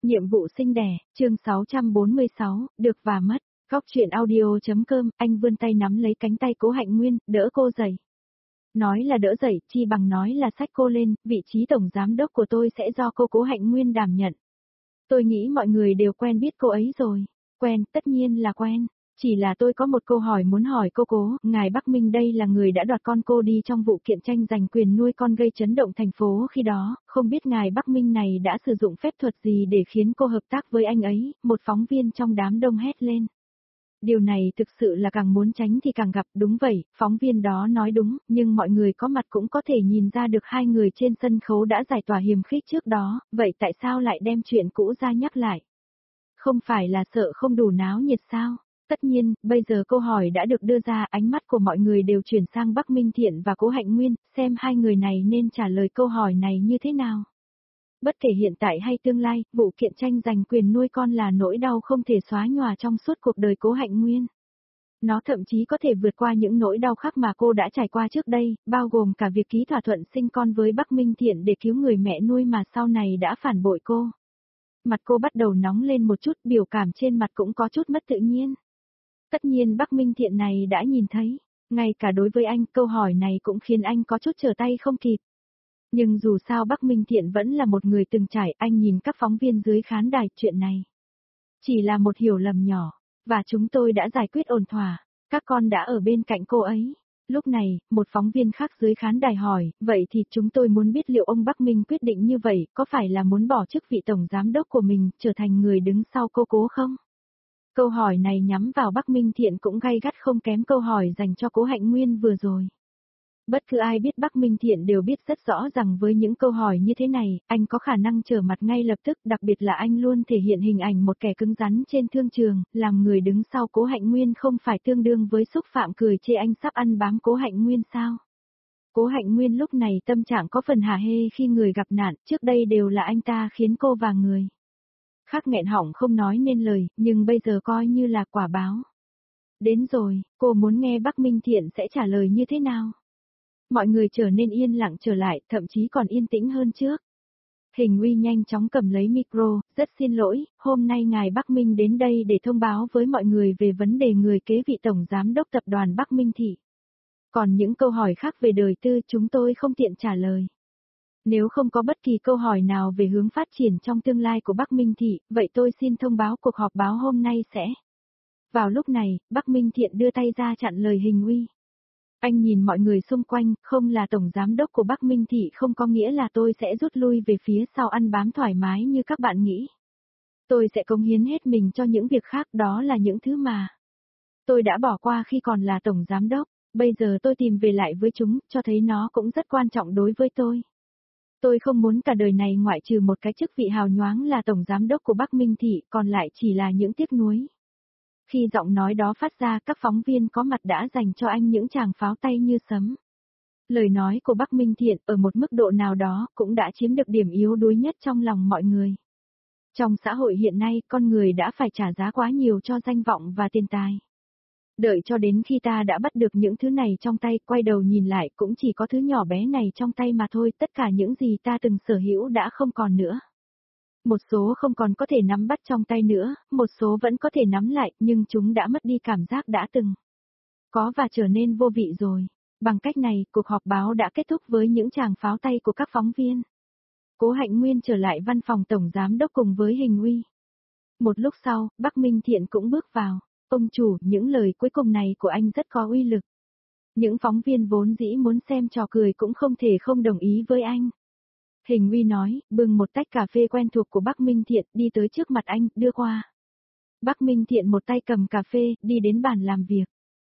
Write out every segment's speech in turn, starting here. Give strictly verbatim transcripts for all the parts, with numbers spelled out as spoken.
Nhiệm vụ sinh đẻ, chương sáu trăm bốn mươi sáu, được và mất. Góc chuyện audio.com, anh vươn tay nắm lấy cánh tay Cố Hạnh Nguyên, đỡ cô dậy. Nói là đỡ dậy, chi bằng nói là xách cô lên, vị trí tổng giám đốc của tôi sẽ do cô Cố Hạnh Nguyên đảm nhận. Tôi nghĩ mọi người đều quen biết cô ấy rồi. Quen, tất nhiên là quen. Chỉ là tôi có một câu hỏi muốn hỏi cô Cố, ngài Bắc Minh đây là người đã đoạt con cô đi trong vụ kiện tranh giành quyền nuôi con gây chấn động thành phố khi đó, không biết ngài Bắc Minh này đã sử dụng phép thuật gì để khiến cô hợp tác với anh ấy, một phóng viên trong đám đông hét lên. Điều này thực sự là càng muốn tránh thì càng gặp, đúng vậy, phóng viên đó nói đúng, nhưng mọi người có mặt cũng có thể nhìn ra được hai người trên sân khấu đã giải tỏa hiềm khích trước đó, vậy tại sao lại đem chuyện cũ ra nhắc lại? Không phải là sợ không đủ náo nhiệt sao? Tất nhiên, bây giờ câu hỏi đã được đưa ra, ánh mắt của mọi người đều chuyển sang Bắc Minh Thiện và Cố Hạnh Nguyên, xem hai người này nên trả lời câu hỏi này như thế nào. Bất kể hiện tại hay tương lai, vụ kiện tranh giành quyền nuôi con là nỗi đau không thể xóa nhòa trong suốt cuộc đời Cố Hạnh Nguyên. Nó thậm chí có thể vượt qua những nỗi đau khác mà cô đã trải qua trước đây, bao gồm cả việc ký thỏa thuận sinh con với Bắc Minh Thiện để cứu người mẹ nuôi mà sau này đã phản bội cô. Mặt cô bắt đầu nóng lên một chút, biểu cảm trên mặt cũng có chút mất tự nhiên. Tất nhiên Bắc Minh Thiện này đã nhìn thấy, ngay cả đối với anh câu hỏi này cũng khiến anh có chút trở tay không kịp. Nhưng dù sao Bắc Minh Thiện vẫn là một người từng trải, anh nhìn các phóng viên dưới khán đài, chuyện này chỉ là một hiểu lầm nhỏ, và chúng tôi đã giải quyết ổn thỏa, các con đã ở bên cạnh cô ấy. Lúc này, một phóng viên khác dưới khán đài hỏi, vậy thì chúng tôi muốn biết liệu ông Bắc Minh quyết định như vậy có phải là muốn bỏ chức vị tổng giám đốc của mình, trở thành người đứng sau cô Cố không? Câu hỏi này nhắm vào Bắc Minh Thiện cũng gay gắt không kém câu hỏi dành cho Cố Hạnh Nguyên vừa rồi. Bất cứ ai biết Bắc Minh Thiện đều biết rất rõ rằng với những câu hỏi như thế này, anh có khả năng trở mặt ngay lập tức, đặc biệt là anh luôn thể hiện hình ảnh một kẻ cứng rắn trên thương trường, làm người đứng sau Cố Hạnh Nguyên không phải tương đương với xúc phạm cười chê anh sắp ăn bám Cố Hạnh Nguyên sao? Cố Hạnh Nguyên lúc này tâm trạng có phần hả hê khi người gặp nạn, trước đây đều là anh ta khiến cô và người khác nghẹn họng không nói nên lời, nhưng bây giờ coi như là quả báo. Đến rồi, cô muốn nghe Bắc Minh Thiện sẽ trả lời như thế nào? Mọi người trở nên yên lặng trở lại, thậm chí còn yên tĩnh hơn trước. Hình Uy nhanh chóng cầm lấy micro, rất xin lỗi, hôm nay ngài Bắc Minh đến đây để thông báo với mọi người về vấn đề người kế vị tổng giám đốc tập đoàn Bắc Minh Thị. Còn những câu hỏi khác về đời tư chúng tôi không tiện trả lời. Nếu không có bất kỳ câu hỏi nào về hướng phát triển trong tương lai của Bắc Minh Thị, vậy tôi xin thông báo cuộc họp báo hôm nay sẽ. Vào lúc này, Bắc Minh Thiện đưa tay ra chặn lời Hình Uy. Anh nhìn mọi người xung quanh, không là tổng giám đốc của Bắc Minh Thị không có nghĩa là tôi sẽ rút lui về phía sau ăn bám thoải mái như các bạn nghĩ. Tôi sẽ cống hiến hết mình cho những việc khác, đó là những thứ mà tôi đã bỏ qua khi còn là tổng giám đốc, bây giờ tôi tìm về lại với chúng, cho thấy nó cũng rất quan trọng đối với tôi. Tôi không muốn cả đời này ngoại trừ một cái chức vị hào nhoáng là tổng giám đốc của Bắc Minh Thị, còn lại chỉ là những tiếc nuối. Khi giọng nói đó phát ra, các phóng viên có mặt đã dành cho anh những tràng pháo tay như sấm. Lời nói của Bắc Minh Thiện ở một mức độ nào đó cũng đã chiếm được điểm yếu đuối nhất trong lòng mọi người. Trong xã hội hiện nay, con người đã phải trả giá quá nhiều cho danh vọng và tiền tài. Đợi cho đến khi ta đã bắt được những thứ này trong tay, quay đầu nhìn lại cũng chỉ có thứ nhỏ bé này trong tay mà thôi, tất cả những gì ta từng sở hữu đã không còn nữa. Một số không còn có thể nắm bắt trong tay nữa, một số vẫn có thể nắm lại, nhưng chúng đã mất đi cảm giác đã từng có và trở nên vô vị rồi. Bằng cách này, cuộc họp báo đã kết thúc với những tràng pháo tay của các phóng viên. Cố Hạnh Nguyên trở lại văn phòng tổng giám đốc cùng với Hình Uy. Một lúc sau, Bắc Minh Thiện cũng bước vào. Ông chủ, những lời cuối cùng này của anh rất có uy lực. Những phóng viên vốn dĩ muốn xem trò cười cũng không thể không đồng ý với anh. Hình Uy nói, bưng một tách cà phê quen thuộc của Bắc Minh Thiện, đi tới trước mặt anh, đưa qua. Bắc Minh Thiện một tay cầm cà phê, đi đến bàn làm việc.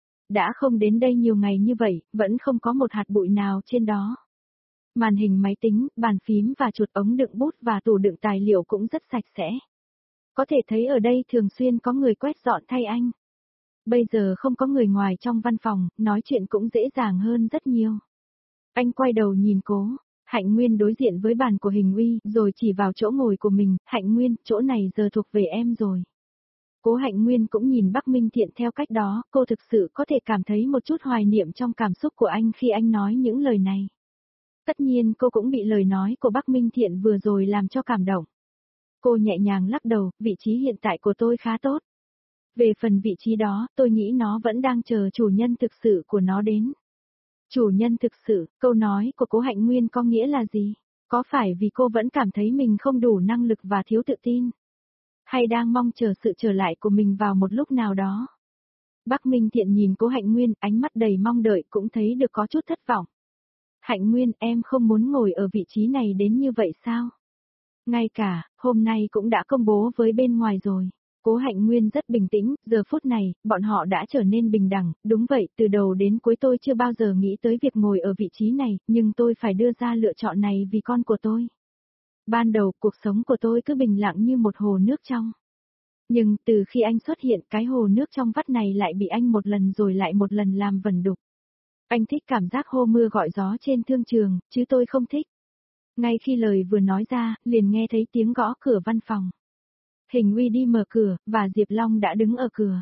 Đã không đến đây nhiều ngày như vậy, vẫn không có một hạt bụi nào trên đó. Màn hình máy tính, bàn phím và chuột ống đựng bút và tủ đựng tài liệu cũng rất sạch sẽ. Có thể thấy ở đây thường xuyên có người quét dọn thay anh. Bây giờ không có người ngoài trong văn phòng, nói chuyện cũng dễ dàng hơn rất nhiều. Anh quay đầu nhìn Cố Hạnh Nguyên đối diện với bàn của Hình Uy, rồi chỉ vào chỗ ngồi của mình, Hạnh Nguyên, chỗ này giờ thuộc về em rồi. Cố Hạnh Nguyên cũng nhìn Bắc Minh Thiện theo cách đó, cô thực sự có thể cảm thấy một chút hoài niệm trong cảm xúc của anh khi anh nói những lời này. Tất nhiên cô cũng bị lời nói của Bắc Minh Thiện vừa rồi làm cho cảm động. Cô nhẹ nhàng lắc đầu, vị trí hiện tại của tôi khá tốt. Về phần vị trí đó, tôi nghĩ nó vẫn đang chờ chủ nhân thực sự của nó đến. Chủ nhân thực sự, câu nói của Cố Hạnh Nguyên có nghĩa là gì? Có phải vì cô vẫn cảm thấy mình không đủ năng lực và thiếu tự tin? Hay đang mong chờ sự trở lại của mình vào một lúc nào đó? Bắc Minh Thiện nhìn Cố Hạnh Nguyên, ánh mắt đầy mong đợi, cũng thấy được có chút thất vọng. Hạnh Nguyên, em không muốn ngồi ở vị trí này đến như vậy sao? Ngay cả, hôm nay cũng đã công bố với bên ngoài rồi. Cố Hạnh Nguyên rất bình tĩnh, giờ phút này, bọn họ đã trở nên bình đẳng, đúng vậy, từ đầu đến cuối tôi chưa bao giờ nghĩ tới việc ngồi ở vị trí này, nhưng tôi phải đưa ra lựa chọn này vì con của tôi. Ban đầu, cuộc sống của tôi cứ bình lặng như một hồ nước trong. Nhưng, từ khi anh xuất hiện, cái hồ nước trong vắt này lại bị anh một lần rồi lại một lần làm vẩn đục. Anh thích cảm giác hô mưa gọi gió trên thương trường, chứ tôi không thích. Ngay khi lời vừa nói ra, liền nghe thấy tiếng gõ cửa văn phòng. Hình Uy đi mở cửa, và Diệp Long đã đứng ở cửa.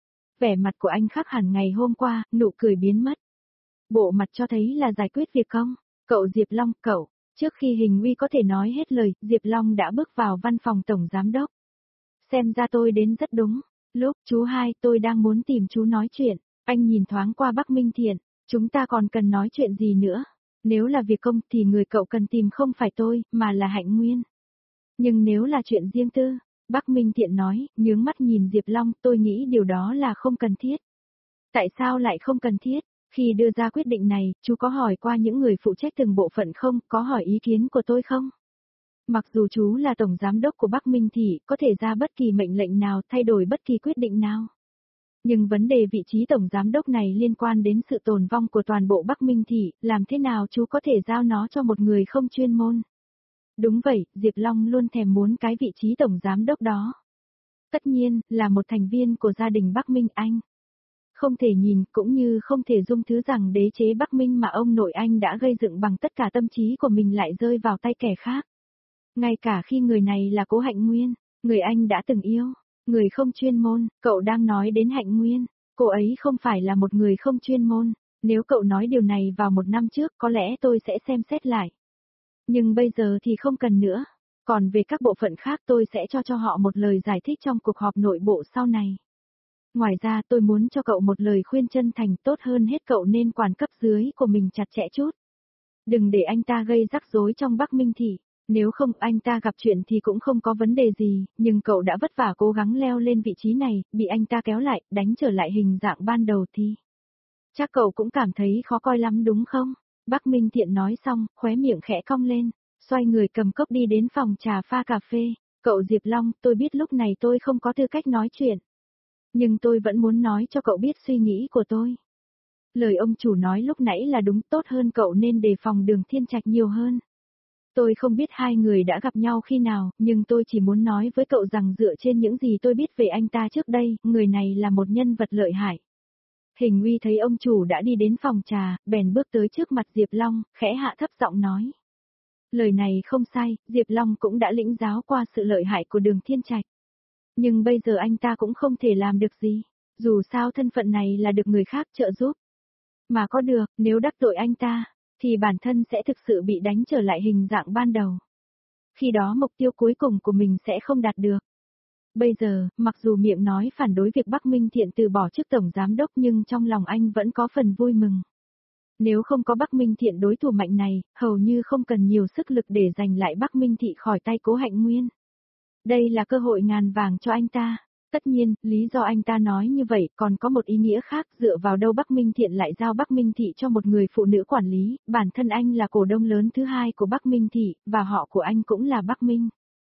Vẻ mặt của anh khác hẳn ngày hôm qua, nụ cười biến mất. Bộ mặt cho thấy là giải quyết việc không? Cậu Diệp Long, cậu. Trước khi Hình Uy có thể nói hết lời, Diệp Long đã bước vào văn phòng tổng giám đốc. Xem ra tôi đến rất đúng. Lúc, chú hai, tôi đang muốn tìm chú nói chuyện. Anh nhìn thoáng qua Bắc Minh Thiện. Chúng ta còn cần nói chuyện gì nữa? Nếu là việc công thì người cậu cần tìm không phải tôi, mà là Hạnh Nguyên. Nhưng nếu là chuyện riêng tư, Bắc Minh Thiện nói, nhướng mắt nhìn Diệp Long, tôi nghĩ điều đó là không cần thiết. Tại sao lại không cần thiết? Khi đưa ra quyết định này, chú có hỏi qua những người phụ trách từng bộ phận không, có hỏi ý kiến của tôi không? Mặc dù chú là tổng giám đốc của Bắc Minh Thị, có thể ra bất kỳ mệnh lệnh nào, thay đổi bất kỳ quyết định nào. Nhưng vấn đề vị trí tổng giám đốc này liên quan đến sự tồn vong của toàn bộ Bắc Minh Thị, làm thế nào chú có thể giao nó cho một người không chuyên môn? Đúng vậy, Diệp Long luôn thèm muốn cái vị trí tổng giám đốc đó. Tất nhiên, là một thành viên của gia đình Bắc Minh anh. Không thể nhìn, cũng như không thể dung thứ rằng đế chế Bắc Minh mà ông nội anh đã gây dựng bằng tất cả tâm trí của mình lại rơi vào tay kẻ khác. Ngay cả khi người này là Cố Hạnh Nguyên, người anh đã từng yêu, người không chuyên môn, cậu đang nói đến Hạnh Nguyên, cô ấy không phải là một người không chuyên môn, nếu cậu nói điều này vào một năm trước có lẽ tôi sẽ xem xét lại. Nhưng bây giờ thì không cần nữa, còn về các bộ phận khác tôi sẽ cho cho họ một lời giải thích trong cuộc họp nội bộ sau này. Ngoài ra tôi muốn cho cậu một lời khuyên chân thành, tốt hơn hết cậu nên quản cấp dưới của mình chặt chẽ chút. Đừng để anh ta gây rắc rối trong Bắc Minh Thị. Nếu không anh ta gặp chuyện thì cũng không có vấn đề gì, nhưng cậu đã vất vả cố gắng leo lên vị trí này, bị anh ta kéo lại, đánh trở lại hình dạng ban đầu thì. Chắc cậu cũng cảm thấy khó coi lắm đúng không? Bắc Minh Thiện nói xong, khóe miệng khẽ cong lên, xoay người cầm cốc đi đến phòng trà pha cà phê. Cậu Diệp Long, tôi biết lúc này tôi không có tư cách nói chuyện. Nhưng tôi vẫn muốn nói cho cậu biết suy nghĩ của tôi. Lời ông chủ nói lúc nãy là đúng, tốt hơn cậu nên đề phòng Đường Thiên Trạch nhiều hơn. Tôi không biết hai người đã gặp nhau khi nào, nhưng tôi chỉ muốn nói với cậu rằng dựa trên những gì tôi biết về anh ta trước đây, người này là một nhân vật lợi hại. Hình Uy thấy ông chủ đã đi đến phòng trà, bèn bước tới trước mặt Diệp Long, khẽ hạ thấp giọng nói. Lời này không sai, Diệp Long cũng đã lĩnh giáo qua sự lợi hại của Đường Thiên Trạch. Nhưng bây giờ anh ta cũng không thể làm được gì, dù sao thân phận này là được người khác trợ giúp. Mà có được, nếu đắc tội anh ta, thì bản thân sẽ thực sự bị đánh trở lại hình dạng ban đầu. Khi đó mục tiêu cuối cùng của mình sẽ không đạt được. Bây giờ, mặc dù miệng nói phản đối việc Bắc Minh Thiện từ bỏ chức tổng giám đốc nhưng trong lòng anh vẫn có phần vui mừng. Nếu không có Bắc Minh Thiện đối thủ mạnh này, hầu như không cần nhiều sức lực để giành lại Bắc Minh Thị khỏi tay Cố Hạnh Nguyên. Đây là cơ hội ngàn vàng cho anh ta. Tất nhiên, lý do anh ta nói như vậy còn có một ý nghĩa khác, dựa vào đâu Bắc Minh Thiện lại giao Bắc Minh Thị cho một người phụ nữ quản lý, bản thân anh là cổ đông lớn thứ hai của Bắc Minh Thị, và họ của anh cũng là Bắc Minh.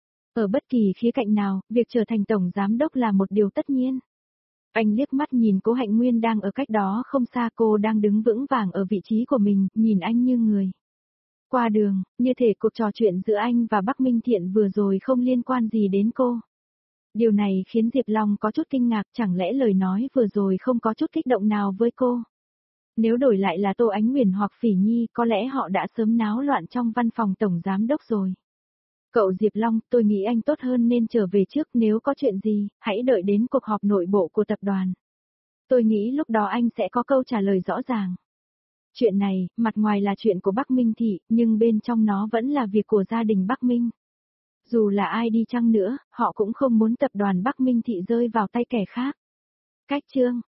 Ở bất kỳ khía cạnh nào, việc trở thành tổng giám đốc là một điều tất nhiên. Anh liếc mắt nhìn Cố Hạnh Nguyên đang ở cách đó không xa, cô đang đứng vững vàng ở vị trí của mình, nhìn anh như người qua đường, như thể cuộc trò chuyện giữa anh và Bắc Minh Thiện vừa rồi không liên quan gì đến cô. Điều này khiến Diệp Long có chút kinh ngạc, chẳng lẽ lời nói vừa rồi không có chút kích động nào với cô. Nếu đổi lại là Tô Ánh Huyền hoặc Phỉ Nhi, có lẽ họ đã sớm náo loạn trong văn phòng tổng giám đốc rồi. Cậu Diệp Long, tôi nghĩ anh tốt hơn nên trở về trước, nếu có chuyện gì, hãy đợi đến cuộc họp nội bộ của tập đoàn. Tôi nghĩ lúc đó anh sẽ có câu trả lời rõ ràng. Chuyện này, mặt ngoài là chuyện của Bắc Minh Thị, nhưng bên trong nó vẫn là việc của gia đình Bắc Minh. Dù là ai đi chăng nữa, họ cũng không muốn tập đoàn Bắc Minh Thị rơi vào tay kẻ khác. Cách chương